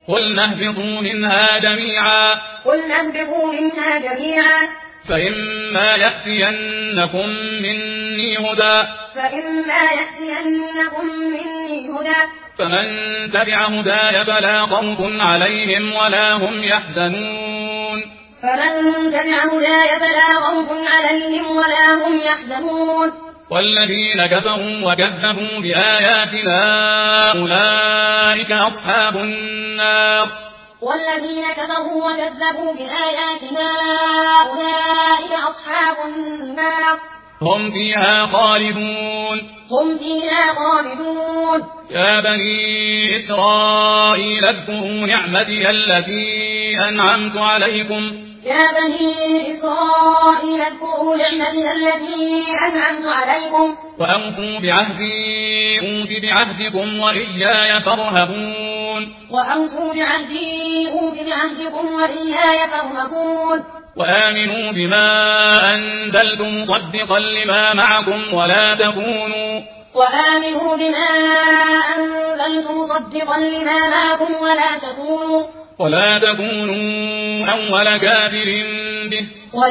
قلنا اهبطوا منها جميعا فإما يأتينكم مني هدى فمن تبع هداي فلا خوف عليهم ولا هم يحزنون والذين كفروا وكذبوا بآياتنا أولئك أصحاب النار هم فيها خالدون يا بني إسرائيل اذكروا نعمتي التي أنعمت عليكم وأوفوا بعهدي أوف بعهدكم وإياي فارهبون وآمنوا بما أنزلت مصدقا لما معكم ولا تكونوا أول كافر به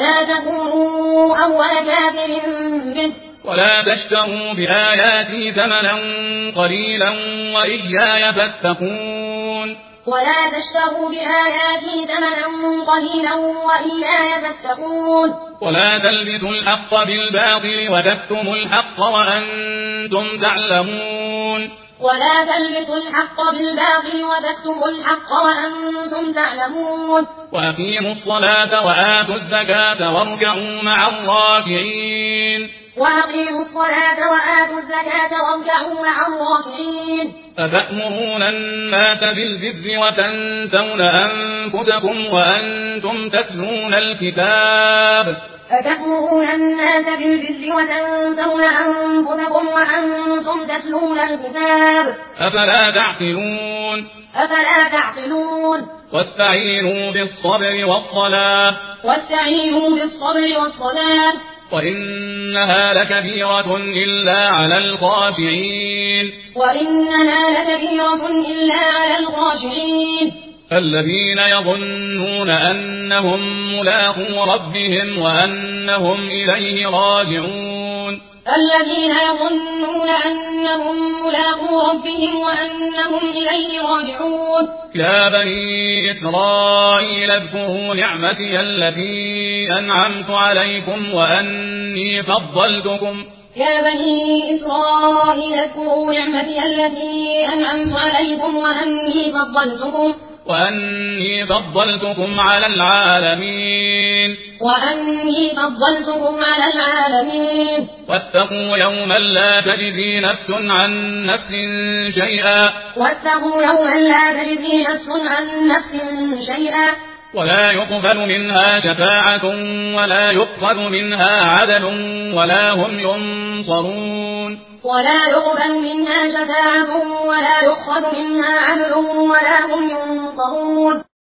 ولا تشتروا بآياتي ثمنا قليلا وإياي فاتقون ولا تلبسوا الحق بالباطل وتكتموا الحق وأنتم تعلمون وأقيموا الصلاة وآتوا الزكاة واركعوا مع الراكعين أتأمرون الناس بالبر وتنسون أنفسكم وأنتم تتلون الكتاب أفلا تعقلون واستعينوا بالصبر والصلاة وإنها لكبيرة إلا على الخاشعين الذين يظنون أنهم ملاقو ربهم وأنهم إليه راجعون يا بني إسرائيل اذكروا نعمتي التي أنعمت عليكم وأني فضلتكم على العالمين واتقوا يوما لا تجزي نفس عن نفس شيئا ولا يقبل منها شفاعة ولا يؤخذ منها عدل ولا هم ينصرون